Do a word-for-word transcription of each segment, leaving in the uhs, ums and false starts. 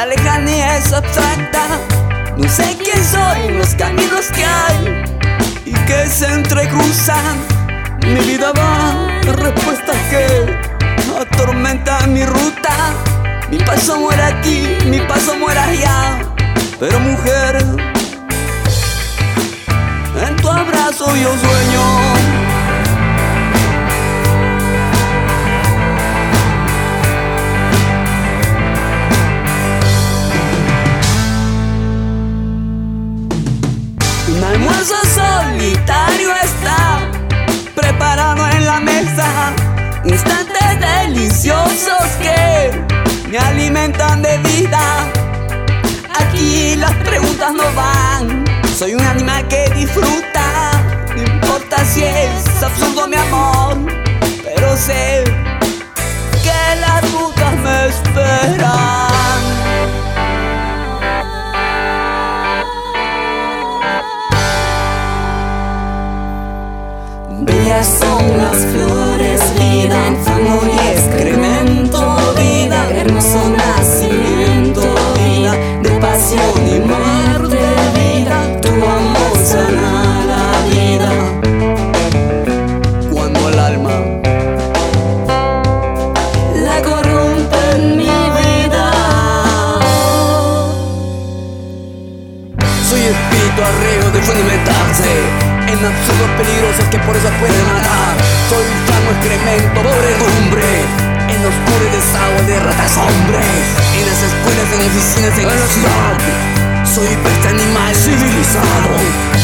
La lejanía es abstracta, no sé quién soy, los caminos que hay y que se entrecruzan. Mi vida va de respuestas que atormentan mi ruta. Mi paso muere aquí, mi paso muere allá. Pero mujer, en tu abrazo yo sueño. Un almuerzo solitario está preparado en la mesa. Instantes deliciosos que me alimentan de vida. Aquí las preguntas no van. Soy un animal que disfruta. No importa si es absurdo mi amor, pero sé que las rutas me esperan. Bellas son las flores, vida en fango y excremento, vida, hermoso nacimiento, vida de pasión y muerte, vida, tu amor sana la vida. Cuando el alma la corrompe en mi vida, soy espíritu arreo de fundamentarse en absurdos peligrosos que por eso pueden matar. Soy fango, excremento, podredumbre, en los oscuros desagües de ratas hombres, en las escuelas, en oficinas, en la ciudad. Soy este animal civilizado.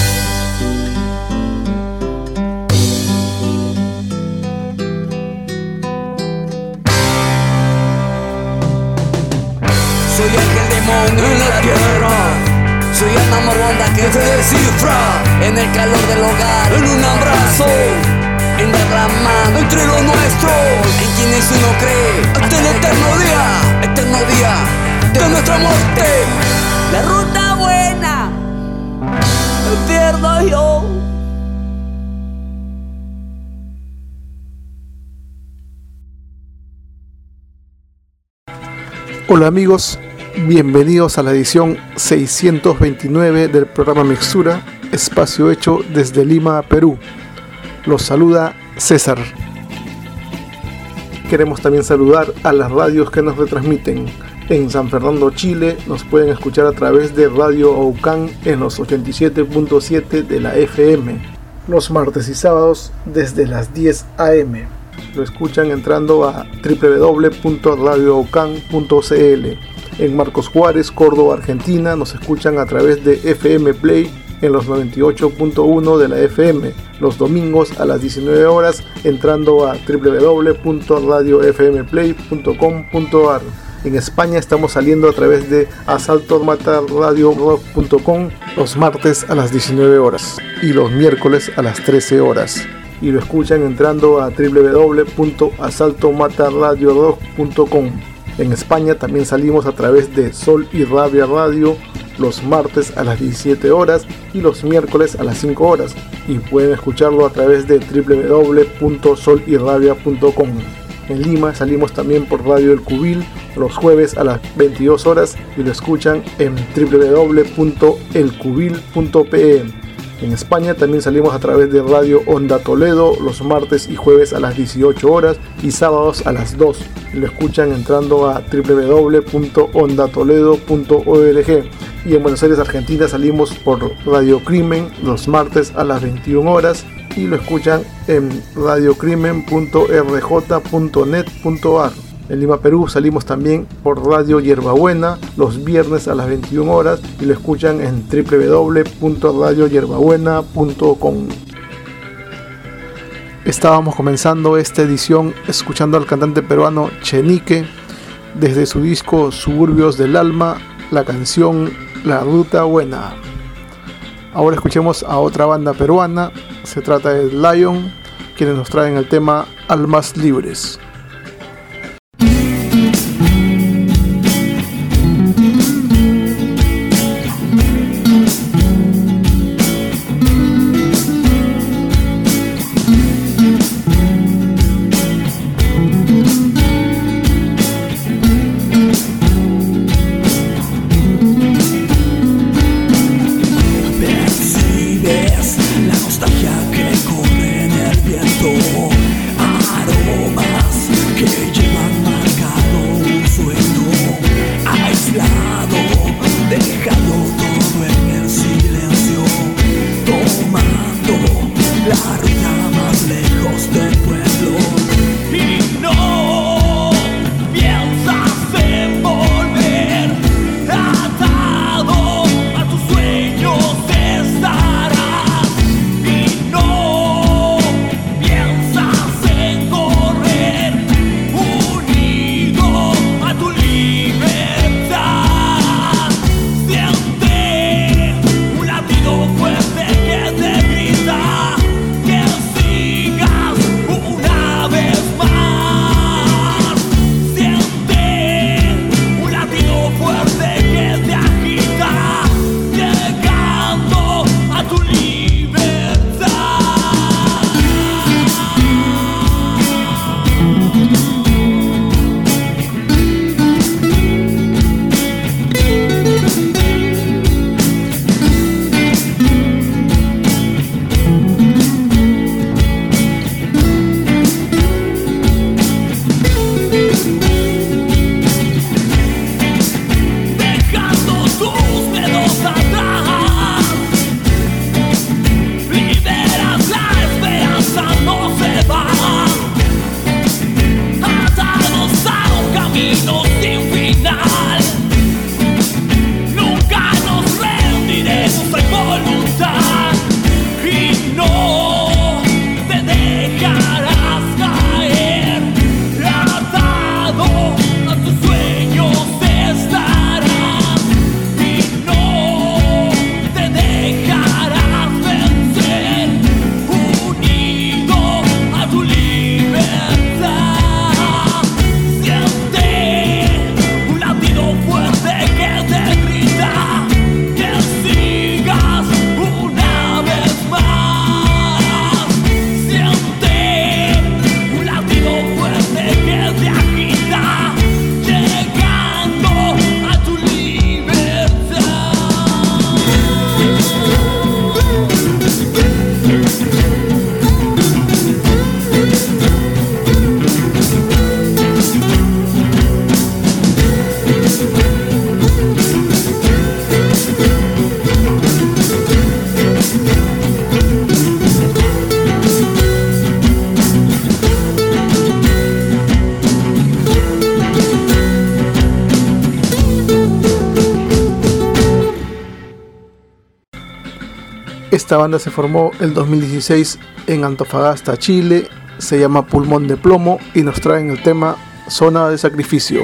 Soy ángel demonio en la tierra. Soy alma moribunda que se descifra en el calor del hogar, en un abrazo, en derramando entre lo nuestro, en quienes uno cree, hasta el eterno día, eterno día de nuestra muerte. La ruta buena me pierdo yo. Hola amigos, bienvenidos a la edición seiscientos veintinueve del programa Mixtura, espacio hecho desde Lima, Perú. Los saluda César. Queremos también saludar a las radios que nos retransmiten. En San Fernando, Chile, nos pueden escuchar a través de Radio Aucán en los ochenta y siete punto siete de la F M. Los martes y sábados desde las diez a eme. Lo escuchan entrando a doble u doble u doble u punto radio aucán punto ce ele. En Marcos Juárez, Córdoba, Argentina, nos escuchan a través de F M Play en los noventa y ocho punto uno de la F M, los domingos a las diecinueve horas, entrando a doble u doble u doble u punto radio f m play punto com punto a r. En España estamos saliendo a través de asalto mata radio rock punto com los martes a las diecinueve horas y los miércoles a las trece horas. Y lo escuchan entrando a doble u doble u doble u punto asalto mata radio rock punto com. En España también salimos a través de Sol y Rabia Radio los martes a las diecisiete horas y los miércoles a las cinco horas. Y pueden escucharlo a través de doble u doble u doble u punto sol y rabia punto com. En Lima salimos también por Radio El Cubil los jueves a las veintidós horas y lo escuchan en doble u doble u doble u punto el cubil punto pe. En España también salimos a través de Radio Onda Toledo los martes y jueves a las dieciocho horas y sábados a las dos. Lo escuchan entrando a doble u doble u doble u punto onda toledo punto org. Y en Buenos Aires, Argentina, salimos por Radio Crimen los martes a las veintiuna horas y lo escuchan en radio crimen punto r j punto net punto a r. En Lima, Perú, salimos también por Radio Hierbabuena los viernes a las veintiuna horas y lo escuchan en doble u doble u doble u punto radio hierbabuena punto com. Estábamos comenzando esta edición escuchando al cantante peruano Chenique desde su disco Suburbios del Alma, la canción La Ruta Buena. Ahora escuchemos a otra banda peruana, se trata de Lion, quienes nos traen el tema Almas Libres. Esta banda se formó el dos mil dieciséis en Antofagasta, Chile, se llama Pulmón de Plomo y nos traen el tema Zona de Sacrificio.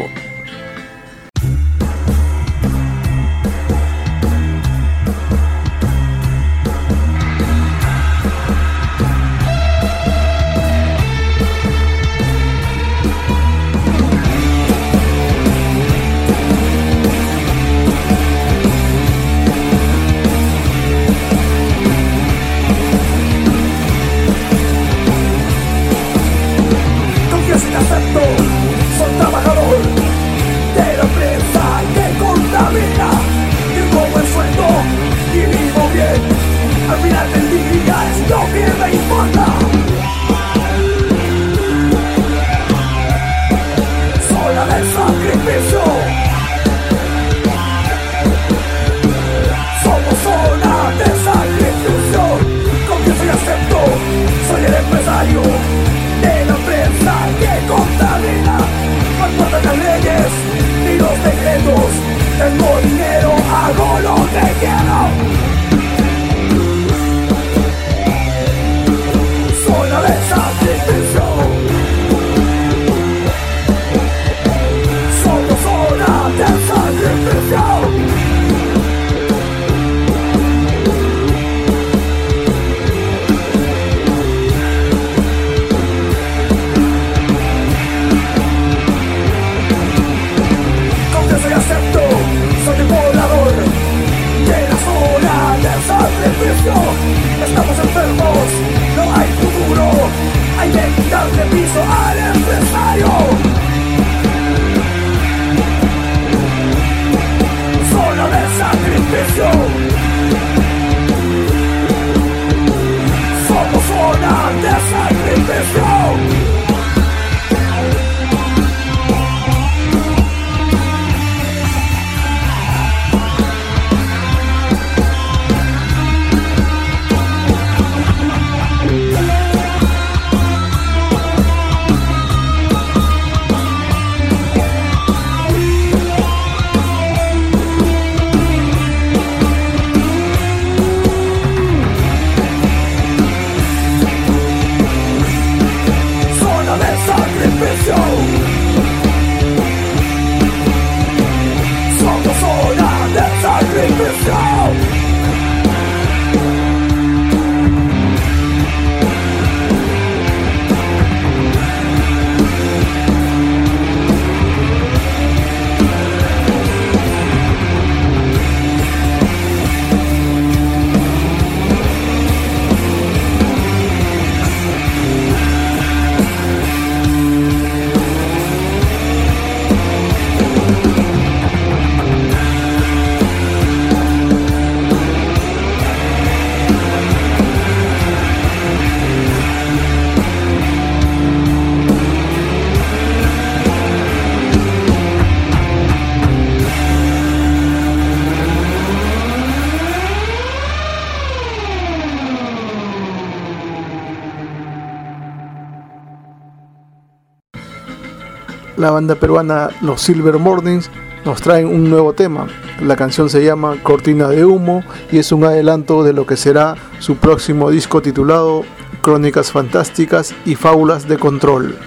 Soy trabajador, la banda peruana Los Silver Mornings nos traen un nuevo tema. La canción se llama Cortina de Humo y es un adelanto de lo que será su próximo disco titulado Crónicas Fantásticas y Fábulas de Control.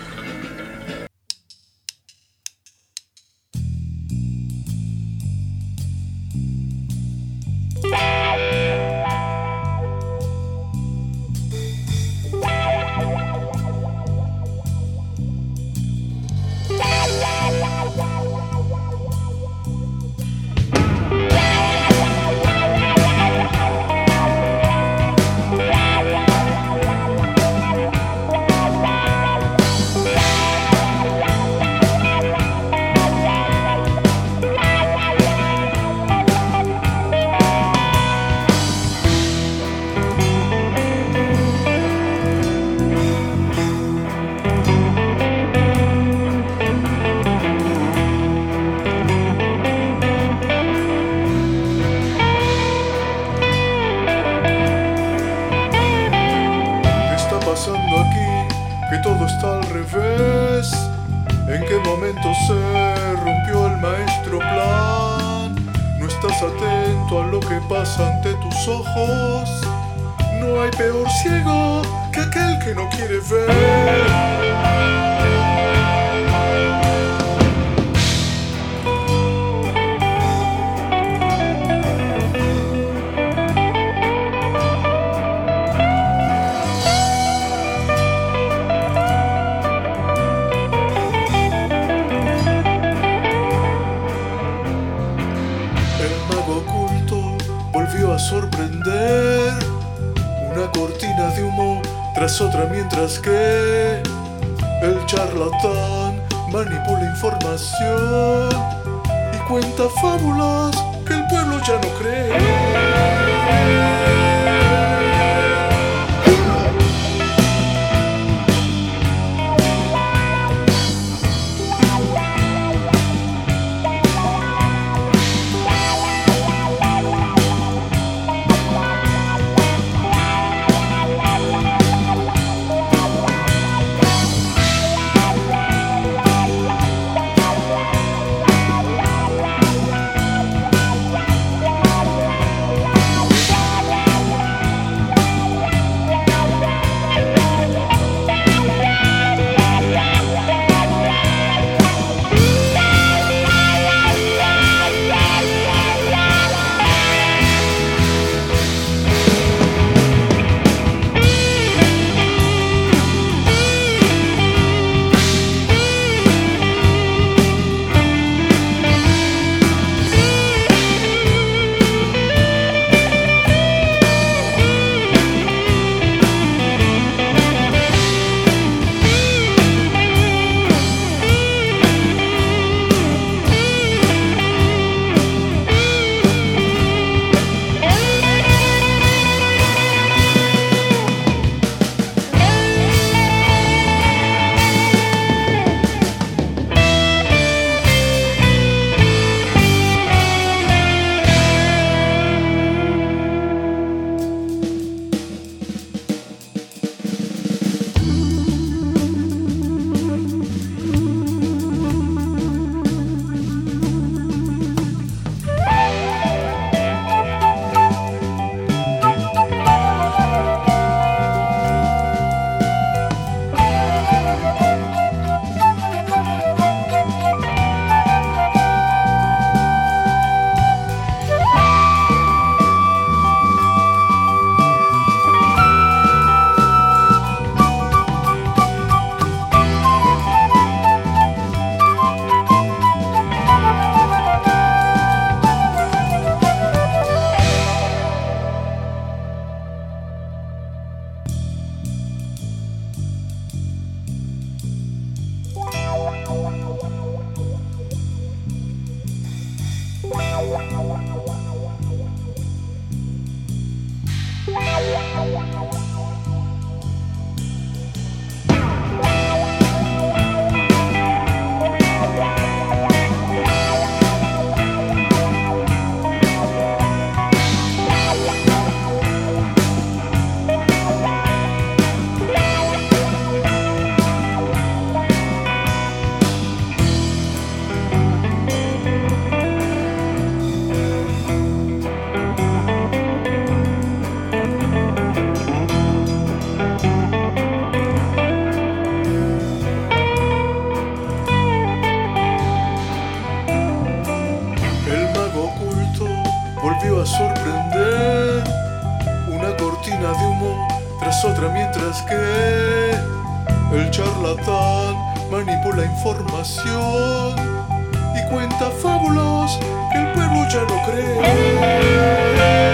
Otra mientras que el charlatán manipula información y cuenta fábulas que el pueblo ya no cree. volvió a sorprender. Una cortina de humo tras otra, mientras que el charlatán manipula información y cuenta fábulas que el pueblo ya no cree.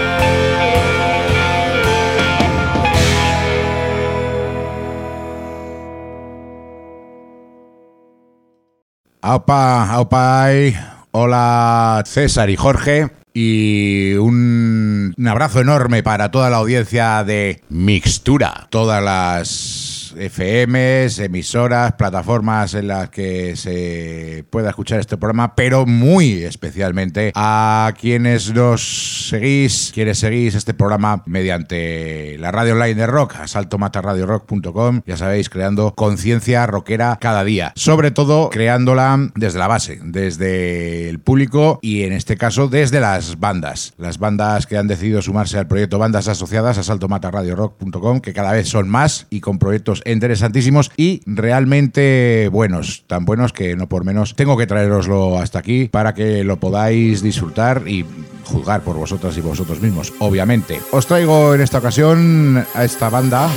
Aupa, aupai, hola César y Jorge, y un, un abrazo enorme para toda la audiencia de Mixtura, todas las F Ms, emisoras, plataformas en las que se pueda escuchar este programa, pero muy especialmente a quienes nos seguís, quienes seguís este programa mediante la radio online de rock, asalto mata radio rock punto com, ya sabéis, creando conciencia rockera cada día, sobre todo creándola desde la base, desde el público y en este caso desde las bandas, las bandas que han decidido sumarse al proyecto Bandas Asociadas, asalto mata radio rock punto com, que cada vez son más y con proyectos interesantísimos y realmente buenos, tan buenos que no por menos tengo que traeroslo hasta aquí para que lo podáis disfrutar y juzgar por vosotras y vosotros mismos, obviamente. Os traigo en esta ocasión a esta banda.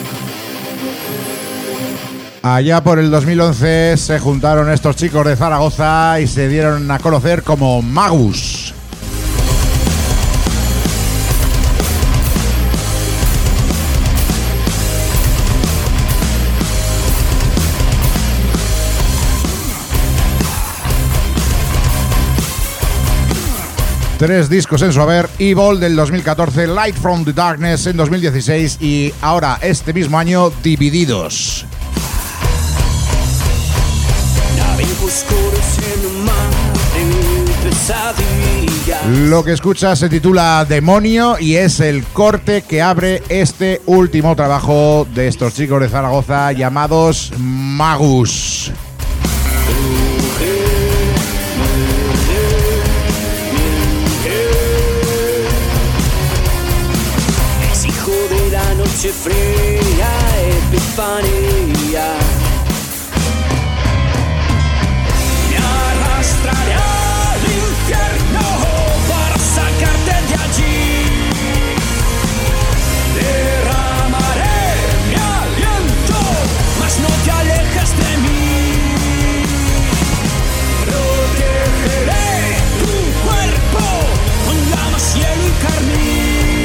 Allá por el dos mil once se juntaron estos chicos de Zaragoza y se dieron a conocer como Magus. Tres discos en su haber: Evil del dos mil catorce, Light from the Darkness en dos mil dieciséis y ahora este mismo año Divididos. Lo que escuchas se titula Demonio y es el corte que abre este último trabajo de estos chicos de Zaragoza llamados Magus. Noche fría, epifanía. Me arrastraré al infierno para sacarte de allí. Derramaré mi aliento, mas no te alejes de mí. Protegeré tu cuerpo con llamas, hielo y carmín.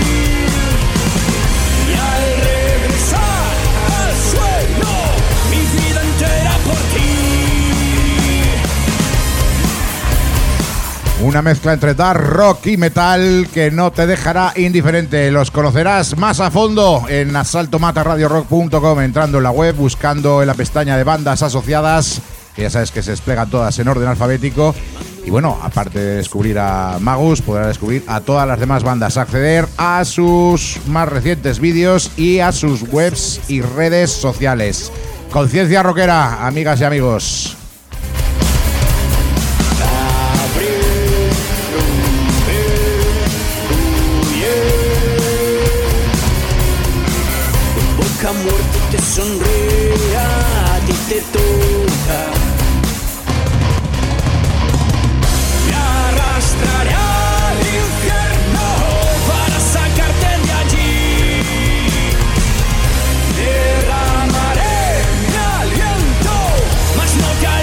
Una mezcla entre dark rock y metal que no te dejará indiferente. Los conocerás más a fondo en asalto mata radio rock punto com, entrando en la web, buscando en la pestaña de bandas asociadas, que ya sabes que se desplegan todas en orden alfabético. Y bueno, aparte de descubrir a Magus, podrás descubrir a todas las demás bandas, acceder a sus más recientes vídeos y a sus webs y redes sociales. Conciencia rockera, amigas y amigos. Muerte te sonríe, a ti te toca. Me arrastraré al infierno para sacarte de allí. Derramaré mi aliento, mas no te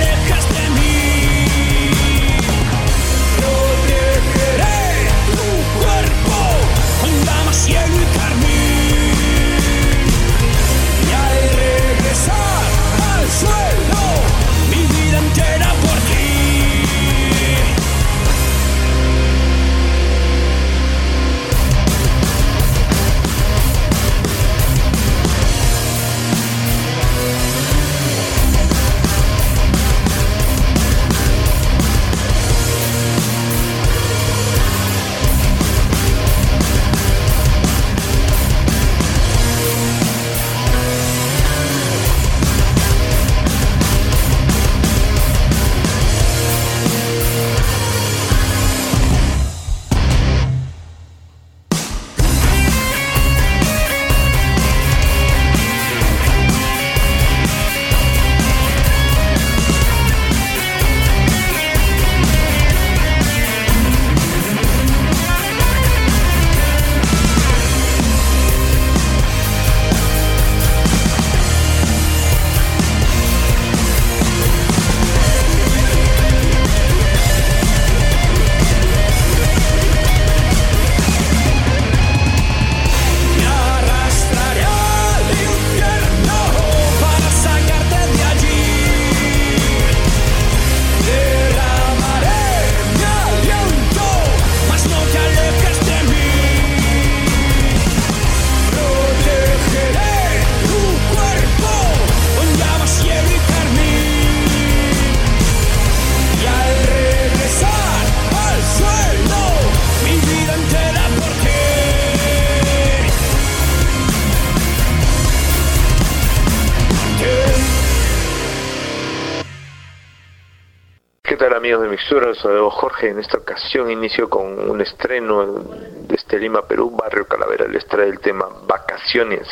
amigos de Mixtura, los saludo Jorge. En esta ocasión inicio con un estreno desde Lima, Perú. Barrio Calavera les trae el tema Vacaciones.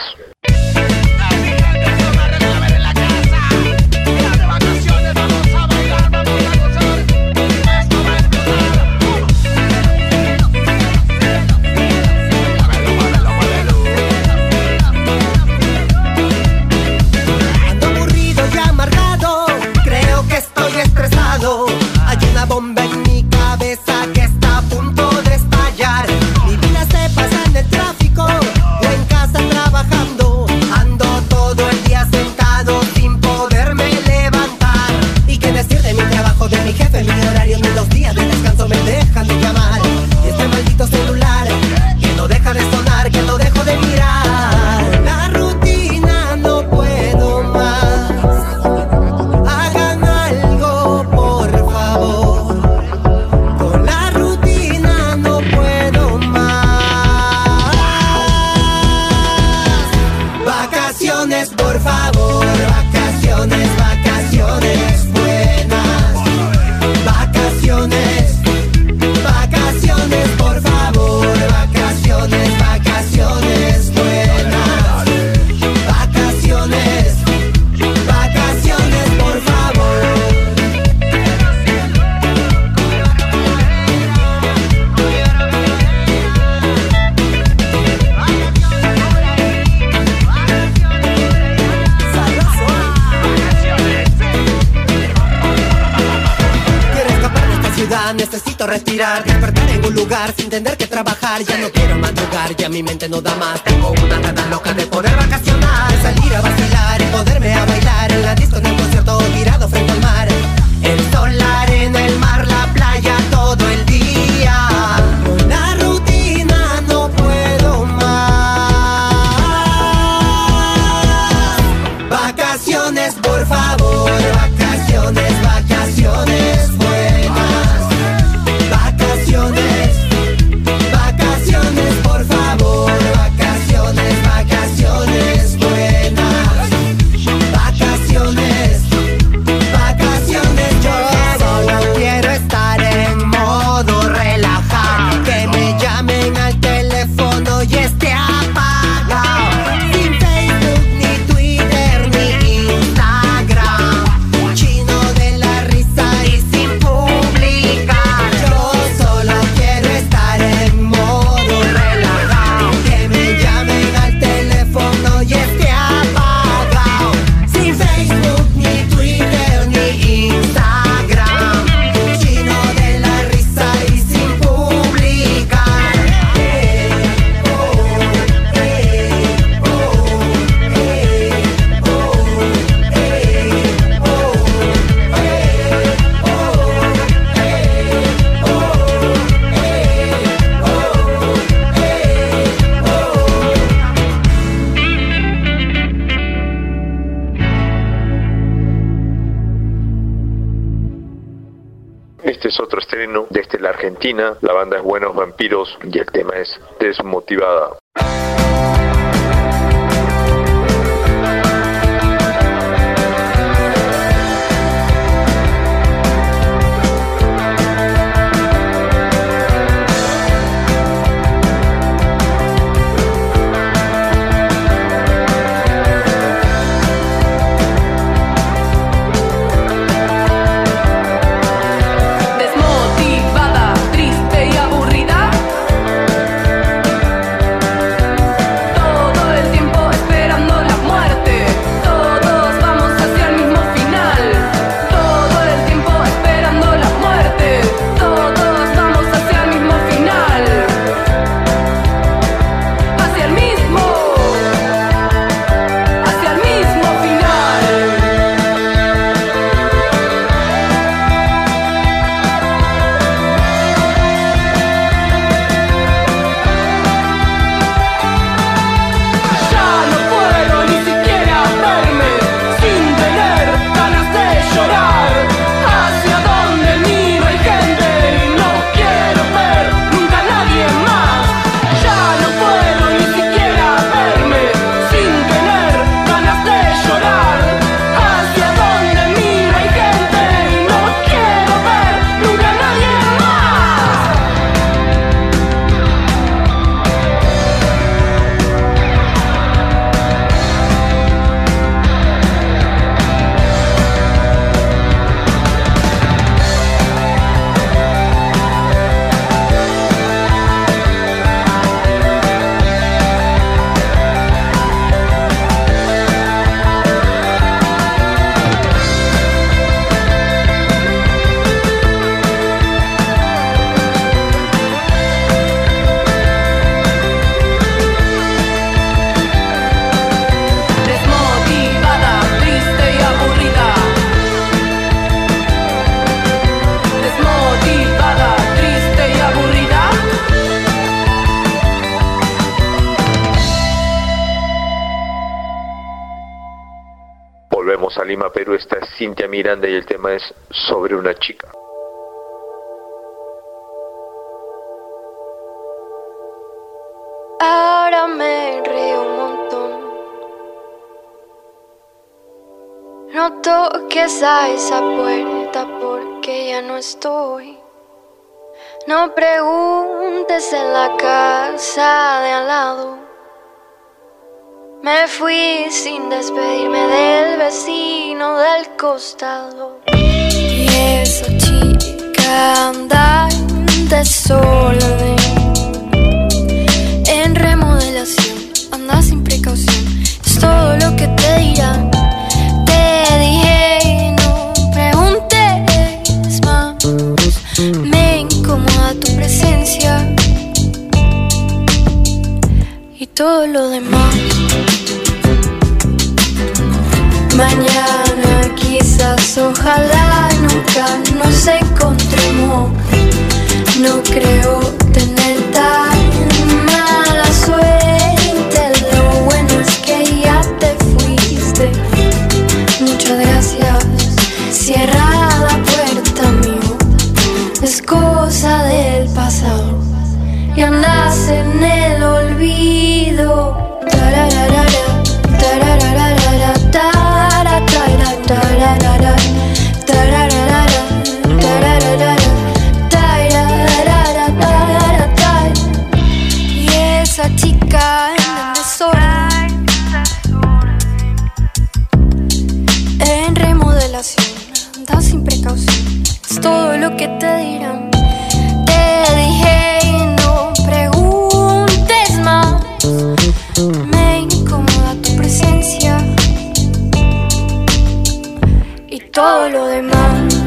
Hay una bomba en mi cabeza que está a punto de estallar. Mi vida se pasa en el tráfico o en casa trabajando. Ando todo el día sentado sin poderme levantar. ¿Y qué decir de mi trabajo, de mi jefe, mi horario? Ni los días de descanso me dejan de llamar. Y este maldito celular que no deja de sonar, que no dejo de mirar. La rutina no puedo más. Por favor, vacaciones, vacaciones buenas. Vacaciones, vacaciones, por favor. Vacaciones, vacaciones buenas. Vacaciones, vacaciones, por favor. Necesito respirar, despertar en un lugar sin tener que trabajar. Ya no quiero madrugar, ya mi mente no da más. Tengo una gana loca de poder vacacionar, salir a vacilar y poderme a bailar en la disco, en el concierto, tirado frente al mar. El sol, la arena, el mar, la playa, todo el día. Con la rutina no puedo más. Vacaciones, por favor, vacaciones, vacaciones buenas. Vacaciones, vacaciones, por favor. Vacaciones, vacaciones buenas. Vacaciones, vacaciones. Yo solo quiero estar en modo relajado. Que me llamen al teléfono y esté apagado. Sin Facebook, ni Twitter, ni Instagram. Chino de la risa y sin publicar. Yo solo quiero estar en modo relajado. Que me llamen al teléfono y esté apagado. Sin Facebook, ni Twitter, ni Instagram. Chino de la risa y sin publicar. Eh, oh, eh, oh, eh, oh, eh, oh, Este es otro estreno desde la Argentina. La banda es Buenos Vampiros y el tema es Desmotivada. Desmotivada, triste y aburrida. a Lima, Perú, está Cintia Miranda y el tema es Sobre una chica. Ahora me río un montón. No toques a esa puerta porque ya no estoy. No preguntes en la casa de al lado. Me fui sin despedirme del vecino del costado. Y esa chica anda en desorden, en remodelación, anda sin precaución. Es todo lo que te dirán. Te dije no preguntes más. Me incomoda tu presencia y todo lo demás. Mañana quizás, ojalá nunca nos encontremos. No creo tener tan mala suerte. Lo bueno es que ya te fuiste. Muchas gracias. Cierra la puerta, mío. Es cosa del pasado y andas en el olvido. Tararara, tararara, tararara, tararara, tararara, tararara, tararara, tararara. Y esa chica en desorden, en remodelación, anda sin precaución. Es todo lo que te dirán. Te dije no preguntes más. Me incomoda tu presencia y todo lo demás.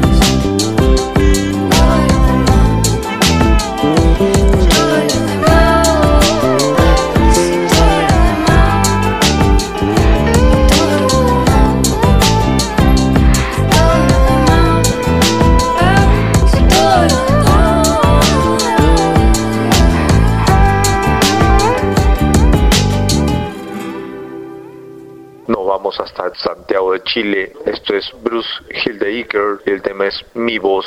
Vamos hasta Santiago de Chile. Esto es Bruce Hildeiker y el tema es Mi Voz.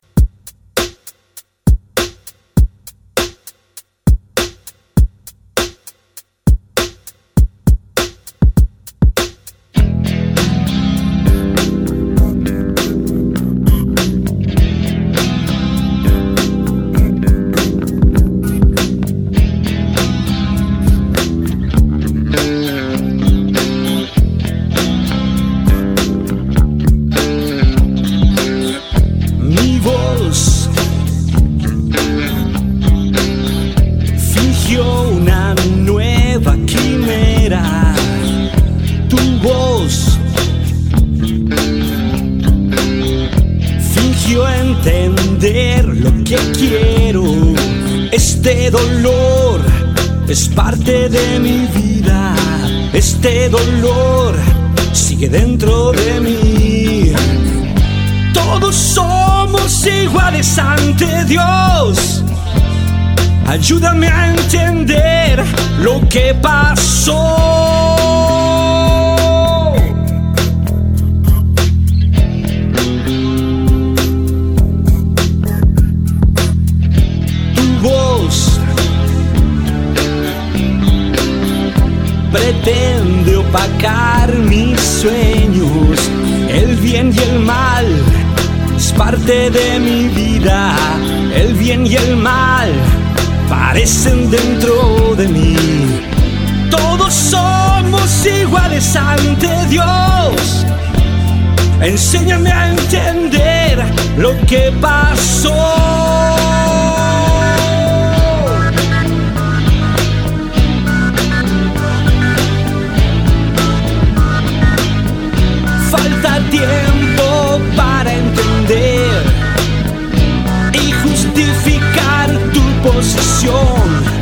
Es parte de mi vida, este dolor sigue dentro de mí. Todos somos iguales ante Dios. Ayúdame a entender lo que pasó. Tu voz pretende opacar mis sueños. El bien y el mal es parte de mi vida. El bien y el mal parecen dentro de mí. Todos somos iguales ante Dios. Enséñame a entender lo que pasó. Falta tiempo para entender y justificar tu posición.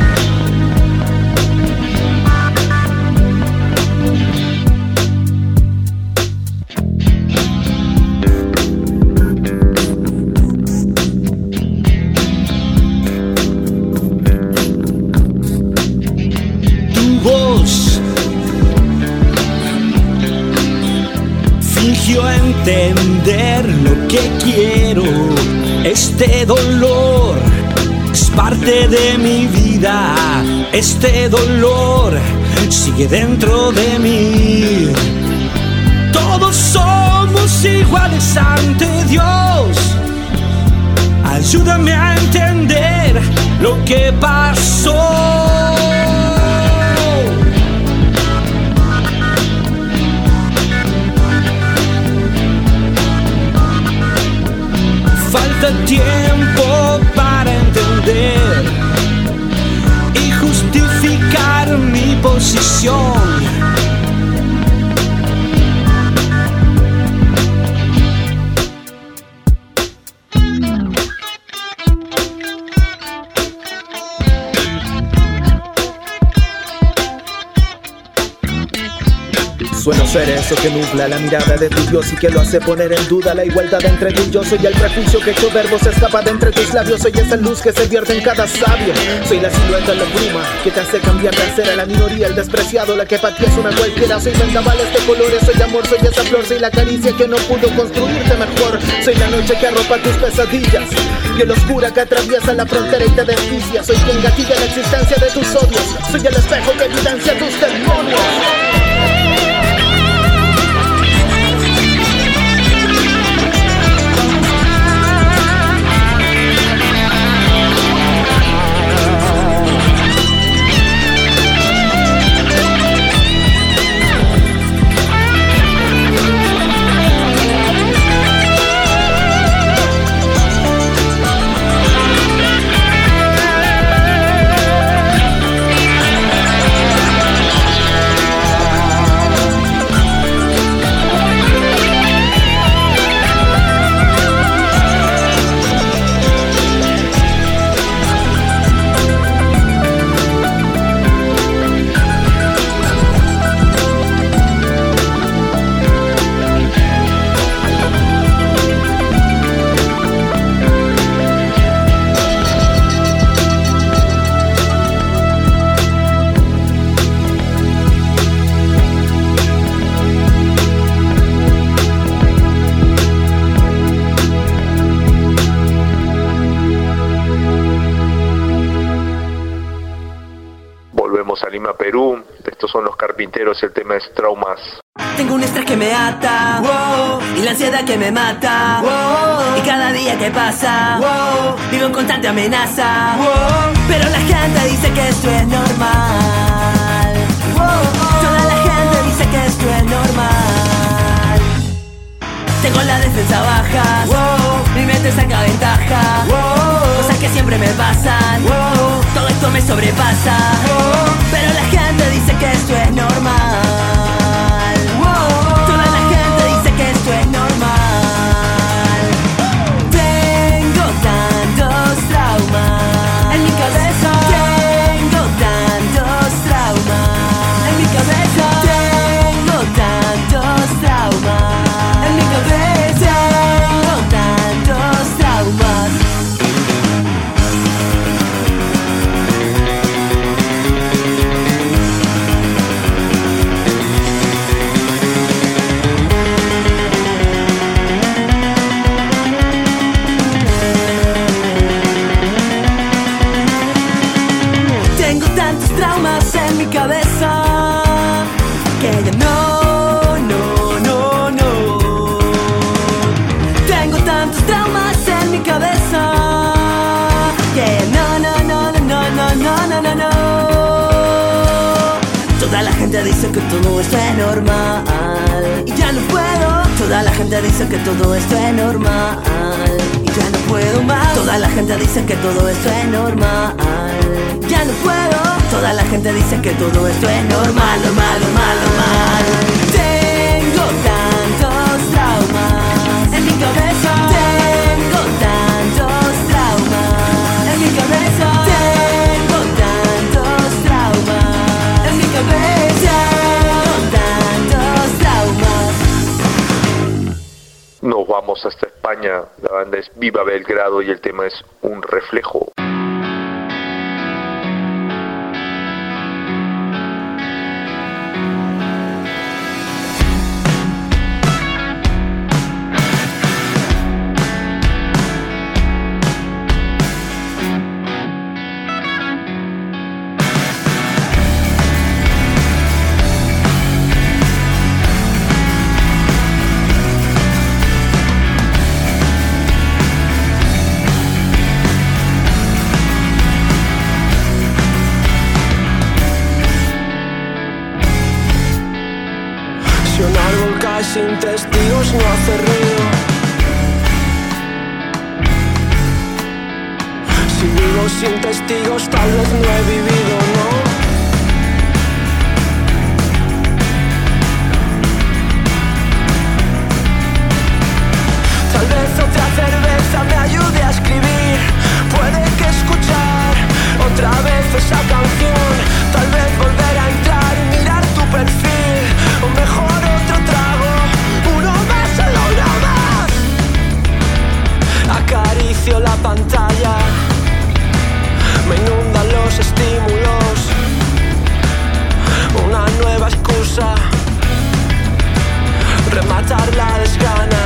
entender lo que quiero. Este dolor es parte de mi vida. Este dolor sigue dentro de mí. Todos somos iguales ante Dios. Ayúdame a entender lo que pasó. Falta tiempo para entender y justificar mi posición. Sueno ser eso que nubla la mirada de tu Dios y que lo hace poner en duda la igualdad entre tú y yo. Soy el prejuicio que hecho verbos escapa de entre tus labios. Soy esa luz que se vierte en cada sabio. Soy la silueta en la bruma que te hace cambiar de hacer a la minoría, el despreciado, la que para ti es una cualquiera. Soy vendavales de colores, soy amor, soy esa flor, soy la caricia que no pudo construirte mejor. Soy la noche que arropa tus pesadillas y el oscura que atraviesa la frontera y te desquicia. Soy quien gatilla la existencia de tus odios. Soy el espejo que evidencia tus demonios. a Lima, Perú. Estos son Los Carpinteros, el tema es Traumas. Tengo un estrés que me ata, wow, y la ansiedad que me mata, wow, y cada día que pasa, wow, vivo en constante amenaza, wow, pero la gente dice que esto es normal, wow, toda la gente dice que esto es normal. Tengo la defensa baja, wow, mi mente saca ventaja, wow, cosas que siempre me pasan, wow, todo esto me sobrepasa, wow, pero la gente dice que esto es normal. Dice que todo esto es normal y ya no puedo. Toda la gente dice que todo esto es normal y ya no puedo más. Toda la gente dice que todo esto es normal, ya no puedo. Toda la gente dice que todo esto es normal, normal, normal, normal. Tengo tantos traumas en mi cabeza. Tengo tantos traumas en mi cabeza. Tengo tantos traumas en mi cabeza. Nos vamos hasta España. La banda es Viva Belgrado y el tema es Un Reflejo. sin testigos no hace ruido. Si vivo sin testigos tal vez no he vivido, ¿no? Tal vez otra cerveza me ayude a escribir. Puede que escuchar otra vez esa canción. Tal vez volver a entrar y mirar tu perfil. O mejor otro trago, uno más, solo uno más. Acaricio la pantalla, me inundan los estímulos. Una nueva excusa, rematar la desgana.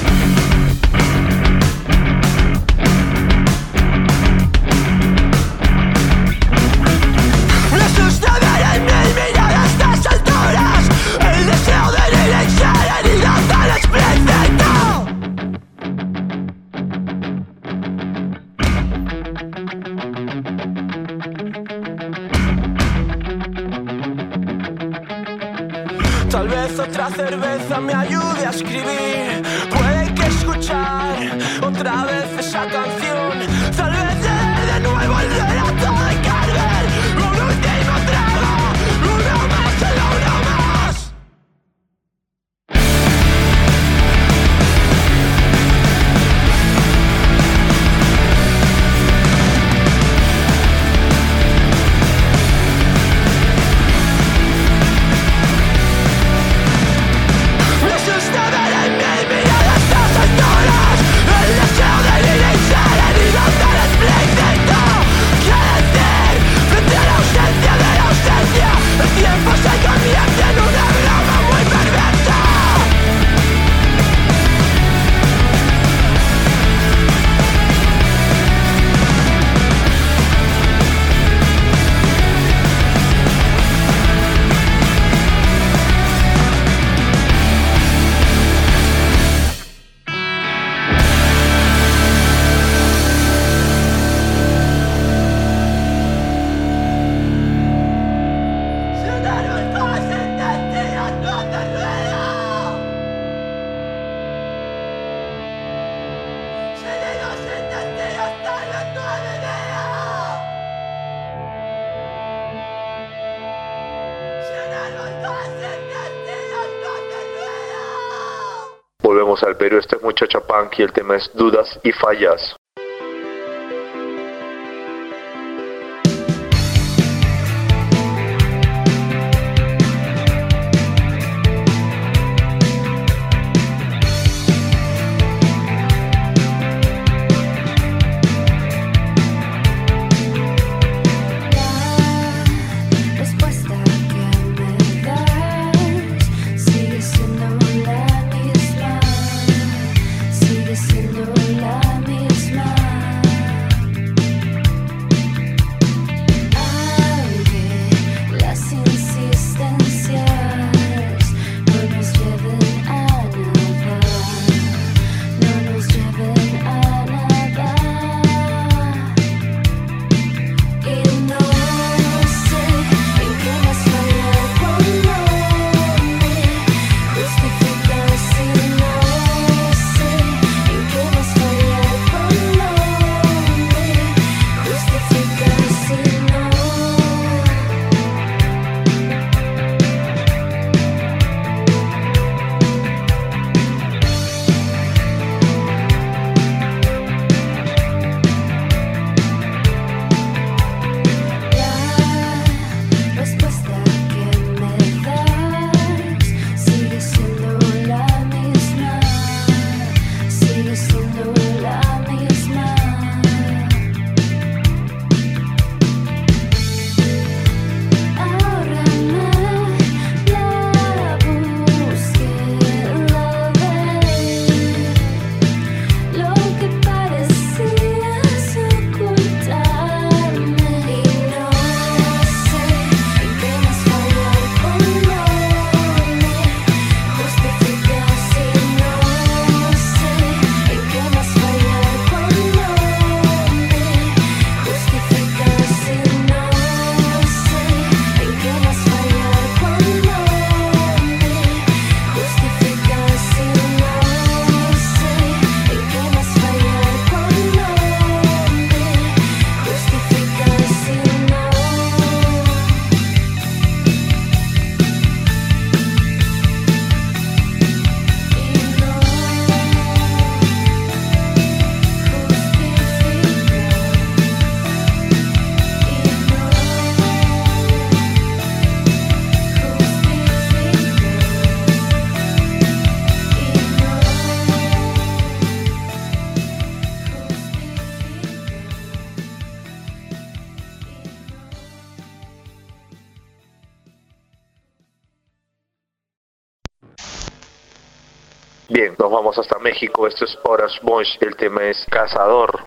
Tal vez otra cerveza me ayude a escribir. Puede que escuchar otra vez esa canción. Tal vez leer de nuevo el relato de Carver. Un último trago, uno más, solo uno más. Volvemos al Perú, este es Muchacha Punk y el tema es Dudas y Fallas. Siendo la misma. Bien, nos vamos hasta México. Esto es Orange Bunch. El tema es Cazador.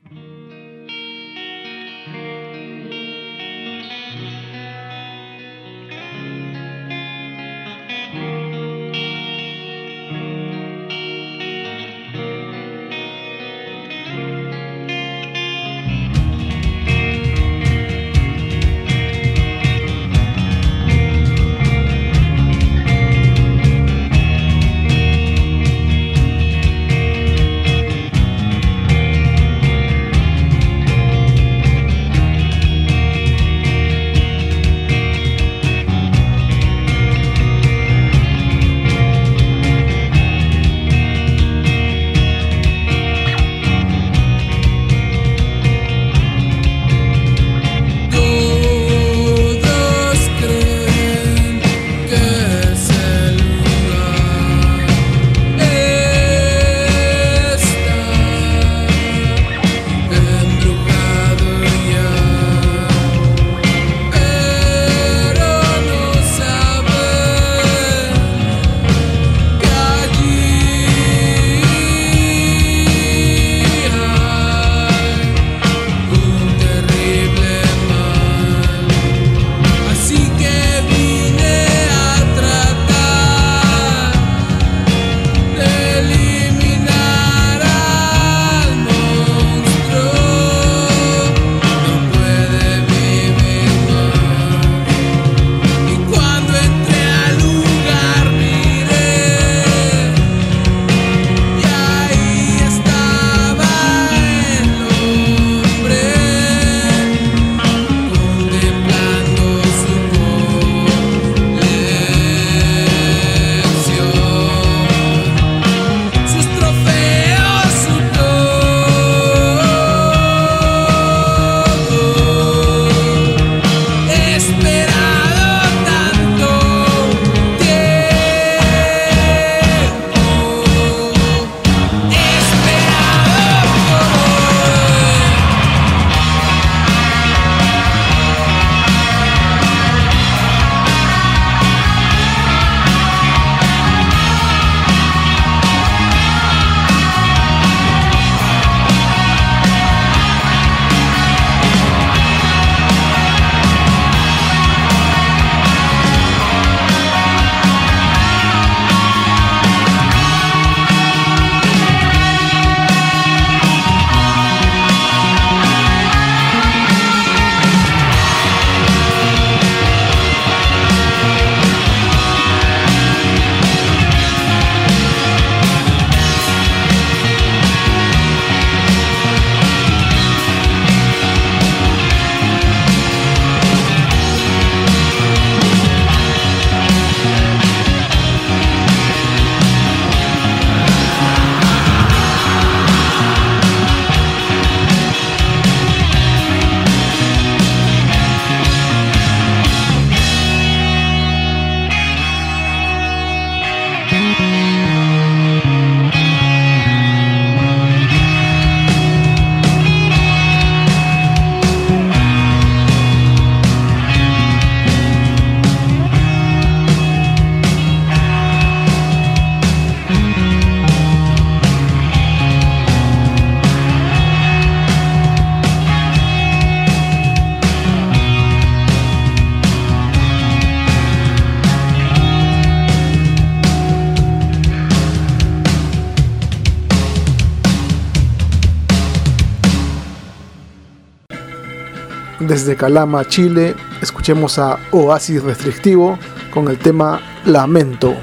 Desde Calama, Chile, escuchemos a Oasis Restrictivo con el tema Lamento.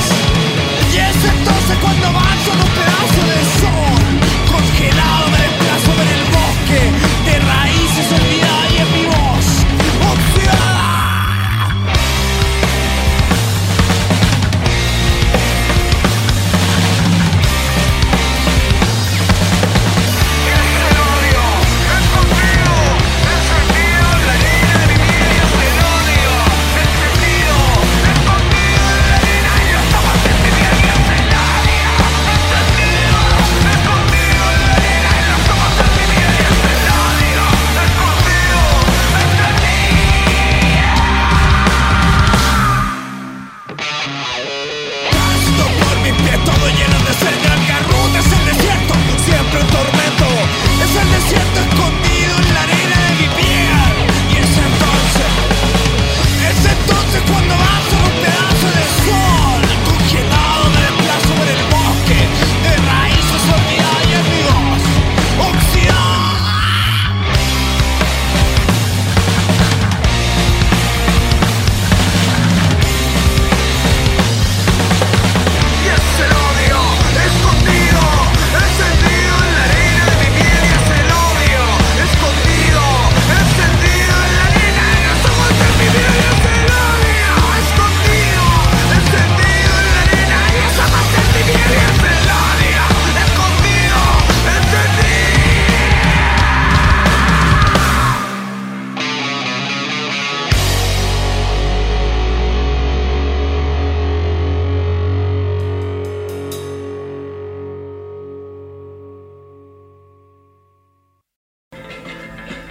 Cuando avanzo en un pedazo de sol congelado me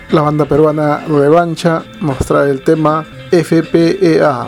La banda peruana Revancha nos trae el tema F P E A.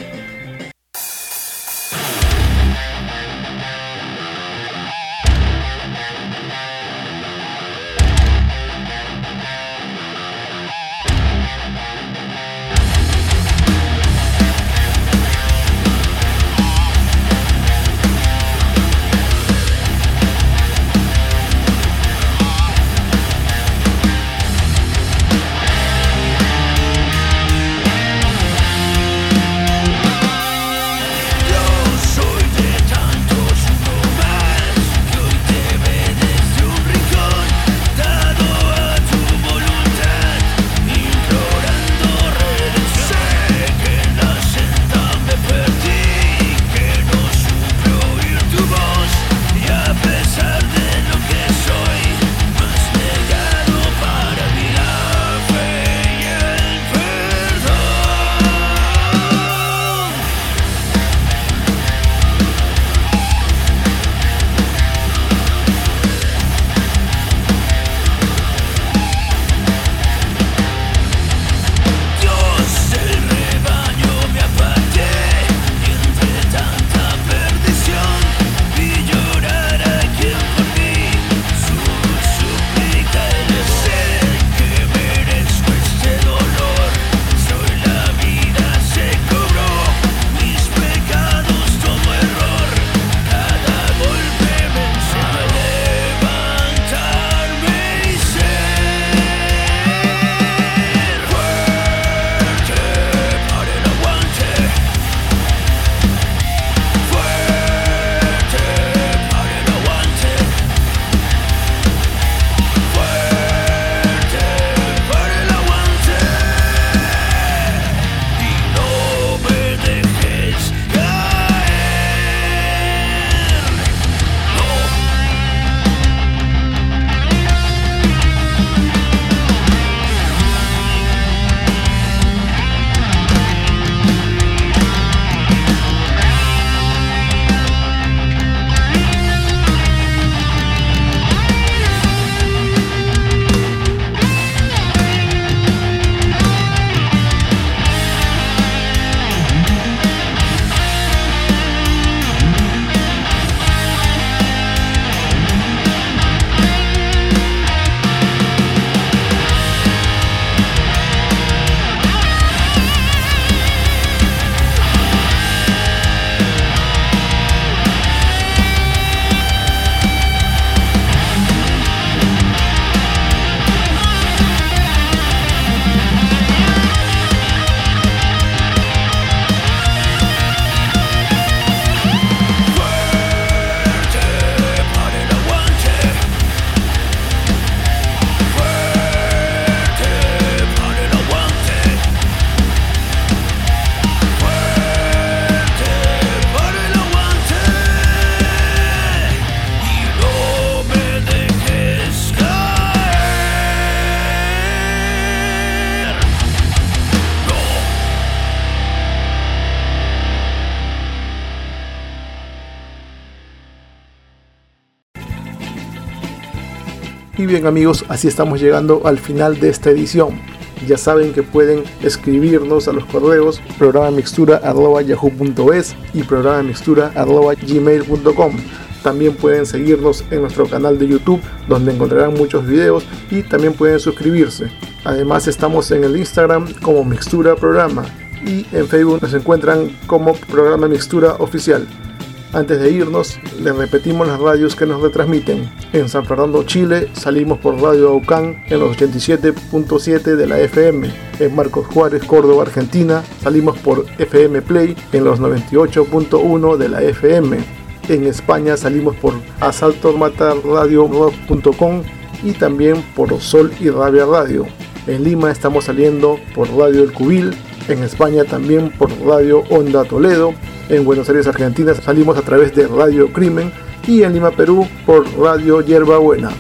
Y bien amigos, así estamos llegando al final de esta edición. Ya saben que pueden escribirnos a los correos programamixtura arroba yahoo punto es y programamixtura arroba gmail punto com. También pueden seguirnos en nuestro canal de YouTube, donde encontrarán muchos videos, y también pueden suscribirse. Además estamos en el Instagram como Mixtura Programa y en Facebook nos encuentran como Programa Mixtura Oficial. Antes de irnos, les repetimos las radios que nos retransmiten. En San Fernando, Chile, salimos por Radio Aucán en los ochenta y siete punto siete de la F M. En Marcos Juárez, Córdoba, Argentina, salimos por F M Play en los noventa y ocho punto uno de la F M. En España salimos por asalto matar radio rock punto com y también por Sol y Rabia Radio. En Lima estamos saliendo por Radio El Cubil. En España también por Radio Onda Toledo. En Buenos Aires, Argentina, salimos a través de Radio Crimen, y en Lima, Perú, por Radio Yerba Buena.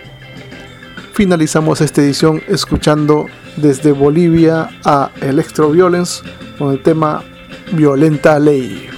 Finalizamos esta edición escuchando desde Bolivia a Electro Violence con el tema Violenta Ley.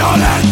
doler